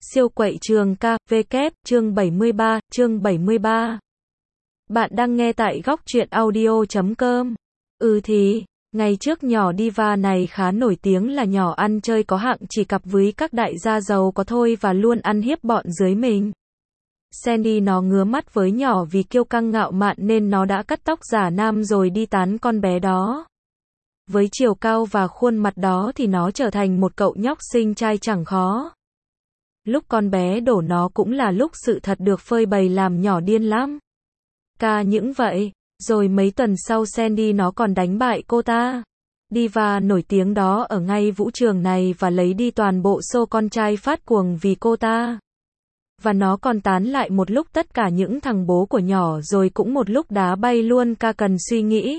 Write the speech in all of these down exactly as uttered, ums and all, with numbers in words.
Siêu quậy trường ca, vê, chương bảy mươi ba, chương bảy mươi ba. Bạn đang nghe tại góc truyện audio chấm com. Ừ thì, ngày trước nhỏ diva này khá nổi tiếng là nhỏ ăn chơi có hạng chỉ cặp với các đại gia giàu có thôi và luôn ăn hiếp bọn dưới mình. Sandy nó ngứa mắt với nhỏ vì kiêu căng ngạo mạn nên nó đã cắt tóc giả nam rồi đi tán con bé đó. Với chiều cao và khuôn mặt đó thì nó trở thành một cậu nhóc xinh trai chẳng khó. Lúc con bé đổ nó cũng là lúc sự thật được phơi bày làm nhỏ điên lắm. Ca những vậy, rồi mấy tuần sau Sandy nó còn đánh bại cô ta. Diva nổi tiếng đó ở ngay vũ trường này và lấy đi toàn bộ show con trai phát cuồng vì cô ta. Và nó còn tán lại một lúc tất cả những thằng bố của nhỏ rồi cũng một lúc đá bay luôn. Ca cần suy nghĩ.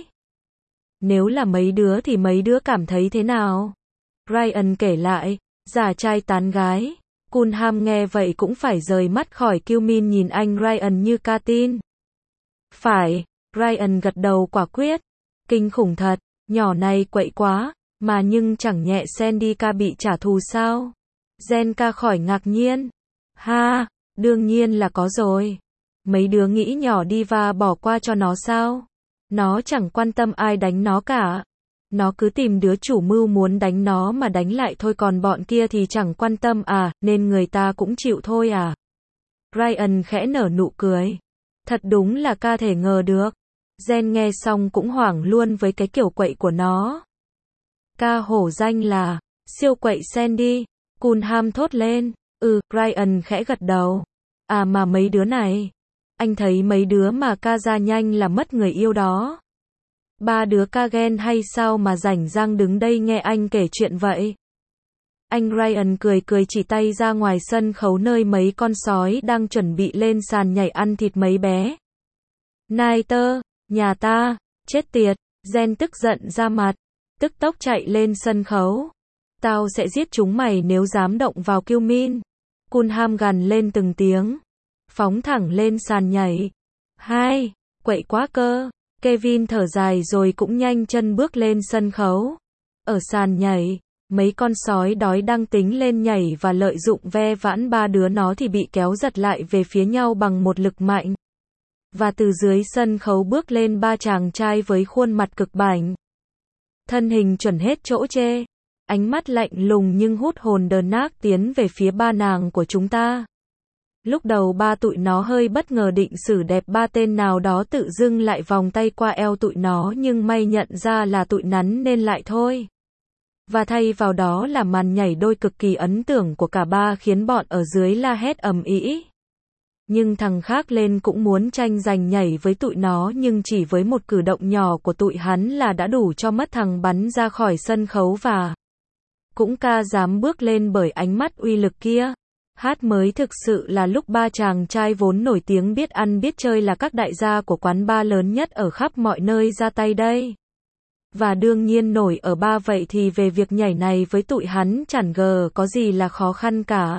Nếu là mấy đứa thì mấy đứa cảm thấy thế nào? Ryan kể lại, giả trai tán gái. Cunham nghe vậy cũng phải rời mắt khỏi Kyumin nhìn anh Ryan như ca tin. Phải, Ryan gật đầu quả quyết. Kinh khủng thật, nhỏ này quậy quá, mà nhưng chẳng nhẹ Sandy ca bị trả thù sao? Jen ca khỏi ngạc nhiên. Ha, đương nhiên là có rồi. Mấy đứa nghĩ nhỏ diva bỏ qua cho nó sao? Nó chẳng quan tâm ai đánh nó cả. Nó cứ tìm đứa chủ mưu muốn đánh nó mà đánh lại thôi, còn bọn kia thì chẳng quan tâm à, nên người ta cũng chịu thôi à. Ryan khẽ nở nụ cười. Thật đúng là ca thể ngờ được. Jen nghe xong cũng hoảng luôn với cái kiểu quậy của nó. Ca hổ danh là siêu quậy Sandy. Cunham thốt lên. Ừ, Ryan khẽ gật đầu. À mà mấy đứa này. Anh thấy mấy đứa mà ca ra nhanh là mất người yêu đó. Ba đứa ca ghen hay sao mà rảnh rang đứng đây nghe anh kể chuyện vậy? Anh Ryan cười cười chỉ tay ra ngoài sân khấu nơi mấy con sói đang chuẩn bị lên sàn nhảy ăn thịt mấy bé. Niter, nhà ta, chết tiệt, Jen tức giận ra mặt, tức tốc chạy lên sân khấu. Tao sẽ giết chúng mày nếu dám động vào Kyumin. Cunham gằn lên từng tiếng, phóng thẳng lên sàn nhảy. Hai, quậy quá cơ. Kevin thở dài rồi cũng nhanh chân bước lên sân khấu. Ở sàn nhảy, mấy con sói đói đang tính lên nhảy và lợi dụng ve vãn ba đứa nó thì bị kéo giật lại về phía nhau bằng một lực mạnh. Và từ dưới sân khấu bước lên ba chàng trai với khuôn mặt cực bảnh. Thân hình chuẩn hết chỗ chê. Ánh mắt lạnh lùng nhưng hút hồn đờn nác tiến về phía ba nàng của chúng ta. Lúc đầu ba tụi nó hơi bất ngờ định xử đẹp ba tên nào đó tự dưng lại vòng tay qua eo tụi nó nhưng may nhận ra là tụi nắn nên lại thôi. Và thay vào đó là màn nhảy đôi cực kỳ ấn tượng của cả ba khiến bọn ở dưới la hét ầm ĩ. Nhưng thằng khác lên cũng muốn tranh giành nhảy với tụi nó nhưng chỉ với một cử động nhỏ của tụi hắn là đã đủ cho mất thằng bắn ra khỏi sân khấu và cũng ca dám bước lên bởi ánh mắt uy lực kia. Hát mới thực sự là lúc ba chàng trai vốn nổi tiếng biết ăn biết chơi là các đại gia của quán bar lớn nhất ở khắp mọi nơi ra tay đây. Và đương nhiên nổi ở ba vậy thì về việc nhảy này với tụi hắn chẳng gờ có gì là khó khăn cả.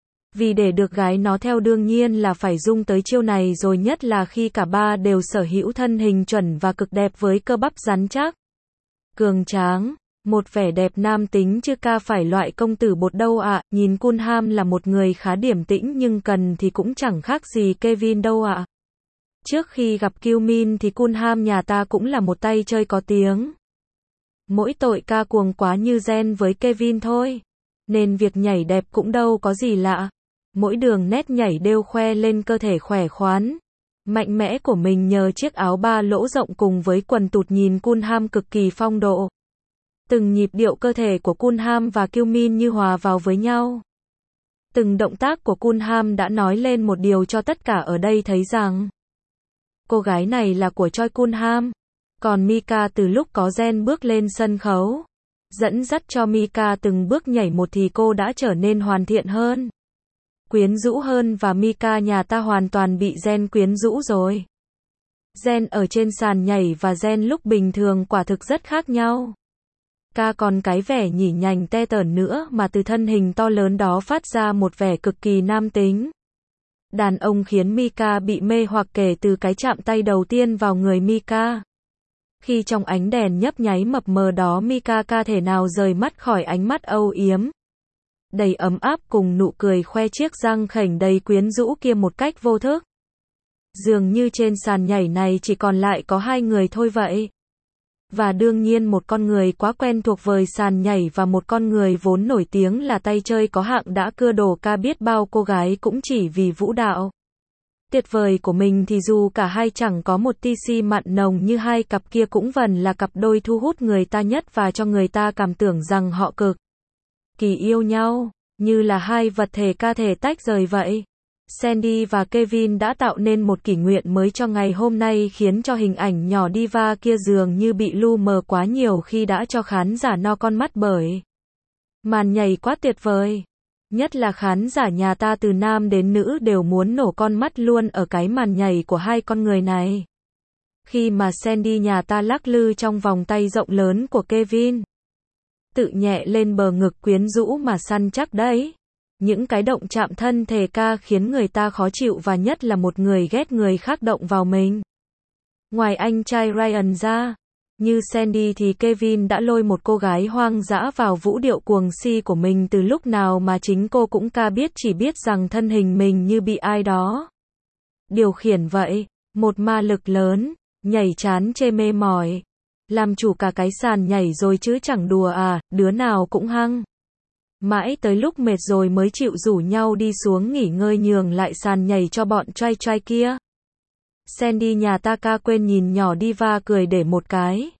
Vì để được gái nó theo đương nhiên là phải dung tới chiêu này rồi, nhất là khi cả ba đều sở hữu thân hình chuẩn và cực đẹp với cơ bắp rắn chắc, cường tráng. Một vẻ đẹp nam tính chứ ca phải loại công tử bột đâu ạ. À. Nhìn Cunham là một người khá điềm tĩnh nhưng cần thì cũng chẳng khác gì Kevin đâu ạ. À. Trước khi gặp Kyumin thì Cunham nhà ta cũng là một tay chơi có tiếng. Mỗi tội ca cuồng quá như Jen với Kevin thôi. Nên việc nhảy đẹp cũng đâu có gì lạ. Mỗi đường nét nhảy đều khoe lên cơ thể khỏe khoắn, mạnh mẽ của mình nhờ chiếc áo ba lỗ rộng cùng với quần tụt nhìn Cunham cực kỳ phong độ. Từng nhịp điệu cơ thể của Cunham và Kyumin như hòa vào với nhau. Từng động tác của Cunham đã nói lên một điều cho tất cả ở đây thấy rằng cô gái này là của Choi Cunham. Còn Mika từ lúc có Jen bước lên sân khấu, dẫn dắt cho Mika từng bước nhảy một thì cô đã trở nên hoàn thiện hơn, quyến rũ hơn và Mika nhà ta hoàn toàn bị Jen quyến rũ rồi. Jen ở trên sàn nhảy và Jen lúc bình thường quả thực rất khác nhau. Ca còn cái vẻ nhỉ nhảnh te tởn nữa mà từ thân hình to lớn đó phát ra một vẻ cực kỳ nam tính. Đàn ông khiến Mika bị mê hoặc kể từ cái chạm tay đầu tiên vào người Mika. Khi trong ánh đèn nhấp nháy mập mờ đó Mika ca thể nào rời mắt khỏi ánh mắt âu yếm, đầy ấm áp cùng nụ cười khoe chiếc răng khểnh đầy quyến rũ kia một cách vô thức. Dường như trên sàn nhảy này chỉ còn lại có hai người thôi vậy. Và đương nhiên một con người quá quen thuộc với sàn nhảy và một con người vốn nổi tiếng là tay chơi có hạng đã cưa đổ ca biết bao cô gái cũng chỉ vì vũ đạo tuyệt vời của mình thì dù cả hai chẳng có một tí xi mặn nồng như hai cặp kia cũng vẫn là cặp đôi thu hút người ta nhất và cho người ta cảm tưởng rằng họ cực kỳ yêu nhau, như là hai vật thể ca thể tách rời vậy. Sandy và Kevin đã tạo nên một kỷ nguyện mới cho ngày hôm nay khiến cho hình ảnh nhỏ diva kia dường như bị lu mờ quá nhiều khi đã cho khán giả no con mắt bởi màn nhảy quá tuyệt vời. Nhất là khán giả nhà ta từ nam đến nữ đều muốn nổ con mắt luôn ở cái màn nhảy của hai con người này. Khi mà Sandy nhà ta lắc lư trong vòng tay rộng lớn của Kevin, tự nhẹ lên bờ ngực quyến rũ mà săn chắc đấy. Những cái động chạm thân thể ca khiến người ta khó chịu và nhất là một người ghét người khác động vào mình. Ngoài anh trai Ryan ra, như Sandy thì Kevin đã lôi một cô gái hoang dã vào vũ điệu cuồng si của mình từ lúc nào mà chính cô cũng ca biết chỉ biết rằng thân hình mình như bị ai đó điều khiển vậy, một ma lực lớn, nhảy chán chê mê mỏi, làm chủ cả cái sàn nhảy rồi chứ chẳng đùa à, đứa nào cũng hăng. Mãi tới lúc mệt rồi mới chịu rủ nhau đi xuống nghỉ ngơi nhường lại sàn nhảy cho bọn trai trai kia. Sandy nhà ta ca quên nhìn nhỏ diva cười để một cái.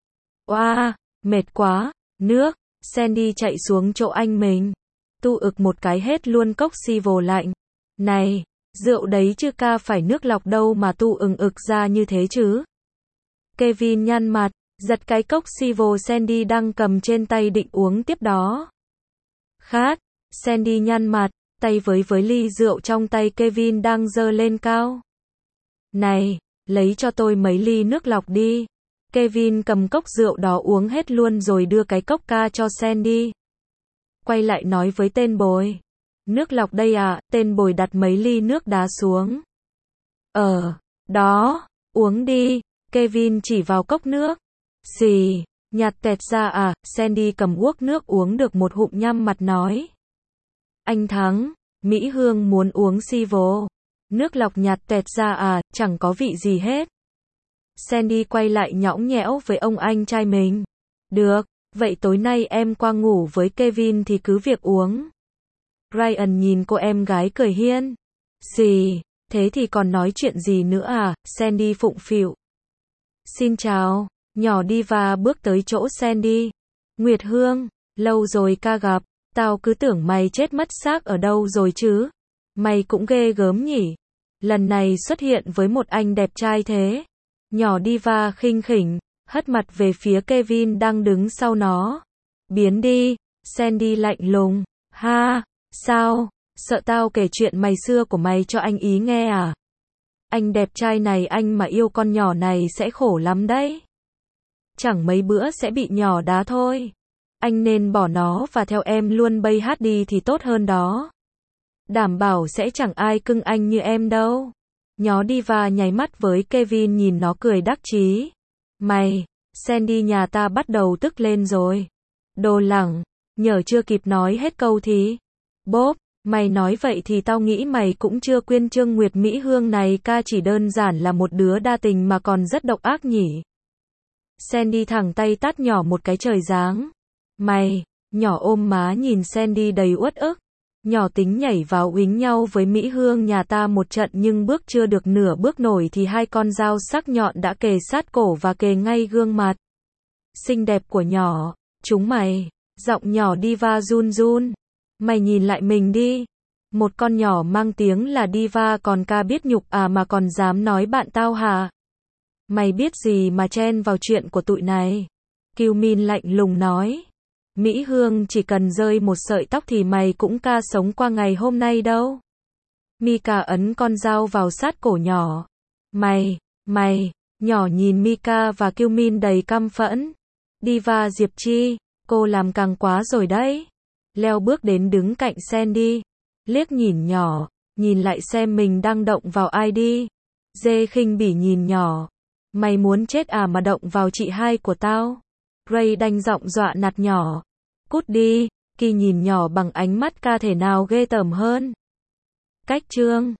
Oa, mệt quá, nước, Sandy chạy xuống chỗ anh mình. Tu ực một cái hết luôn cốc si vồ lạnh. Này, rượu đấy chứ ca phải nước lọc đâu mà tu ừng ực ra như thế chứ. Kevin nhăn mặt, giật cái cốc si vồ Sandy đang cầm trên tay định uống tiếp đó. Khát, Sandy nhăn mặt, tay với với ly rượu trong tay Kevin đang giơ lên cao. Này, lấy cho tôi mấy ly nước lọc đi. Kevin cầm cốc rượu đó uống hết luôn rồi đưa cái cốc ca cho Sandy. Quay lại nói với tên bồi. Nước lọc đây à, tên bồi đặt mấy ly nước đá xuống. Ờ, đó, uống đi, Kevin chỉ vào cốc nước. Xì, nhạt tẹt ra à, Sandy cầm guốc nước uống được một hụm nhăm mặt nói. Anh thắng, Mỹ Hương muốn uống si vô. Nước lọc nhạt tẹt ra à, chẳng có vị gì hết. Sandy quay lại nhõng nhẽo với ông anh trai mình. Được, vậy tối nay em qua ngủ với Kevin thì cứ việc uống. Ryan nhìn cô em gái cười hiên. Xì, thế thì còn nói chuyện gì nữa à, Sandy phụng phịu. Xin chào, nhỏ diva bước tới chỗ Sandy. Nguyệt Hương, lâu rồi ca gặp, tao cứ tưởng mày chết mất xác ở đâu rồi chứ. Mày cũng ghê gớm nhỉ. Lần này xuất hiện với một anh đẹp trai thế. Nhỏ diva khinh khỉnh, hất mặt về phía Kevin đang đứng sau nó. Biến đi, Sandy lạnh lùng. Ha, sao, sợ tao kể chuyện mày xưa của mày cho anh ý nghe à? Anh đẹp trai này anh mà yêu con nhỏ này sẽ khổ lắm đấy. Chẳng mấy bữa sẽ bị nhỏ đá thôi. Anh nên bỏ nó và theo em luôn bay hát đi thì tốt hơn đó. Đảm bảo sẽ chẳng ai cưng anh như em đâu. Nhó diva nháy mắt với Kevin nhìn nó cười đắc chí. Mày, Sandy nhà ta bắt đầu tức lên rồi. Đồ lẳng, nhở chưa kịp nói hết câu thì. Bốp, mày nói vậy thì tao nghĩ mày cũng chưa quên Trương Nguyệt Mỹ Hương này ca chỉ đơn giản là một đứa đa tình mà còn rất độc ác nhỉ. Sandy thẳng tay tát nhỏ một cái trời giáng. Mày, nhỏ ôm má nhìn Sandy đầy uất ức. Nhỏ tính nhảy vào uýnh nhau với Mỹ Hương nhà ta một trận nhưng bước chưa được nửa bước nổi thì hai con dao sắc nhọn đã kề sát cổ và kề ngay gương mặt xinh đẹp của nhỏ. Chúng mày, giọng nhỏ diva run run. Mày nhìn lại mình đi. Một con nhỏ mang tiếng là diva còn ca biết nhục à mà còn dám nói bạn tao hả? Mày biết gì mà chen vào chuyện của tụi này? Kiều Min lạnh lùng nói. Mỹ Hương chỉ cần rơi một sợi tóc thì mày cũng ca sống qua ngày hôm nay đâu. Mika ấn con dao vào sát cổ nhỏ. Mày, mày, nhỏ nhìn Mika và Kiều Min đầy căm phẫn. Diva Diệp Chi, cô làm càng quá rồi đấy. Leo bước đến đứng cạnh Sandy. Liếc nhìn nhỏ, nhìn lại xem mình đang động vào ai đi. Dê khinh bỉ nhìn nhỏ. Mày muốn chết à mà động vào chị hai của tao? Ray đanh giọng dọa nạt nhỏ. Cút đi, Kỳ nhìn nhỏ bằng ánh mắt ca thể nào ghê tởm hơn. Cách chương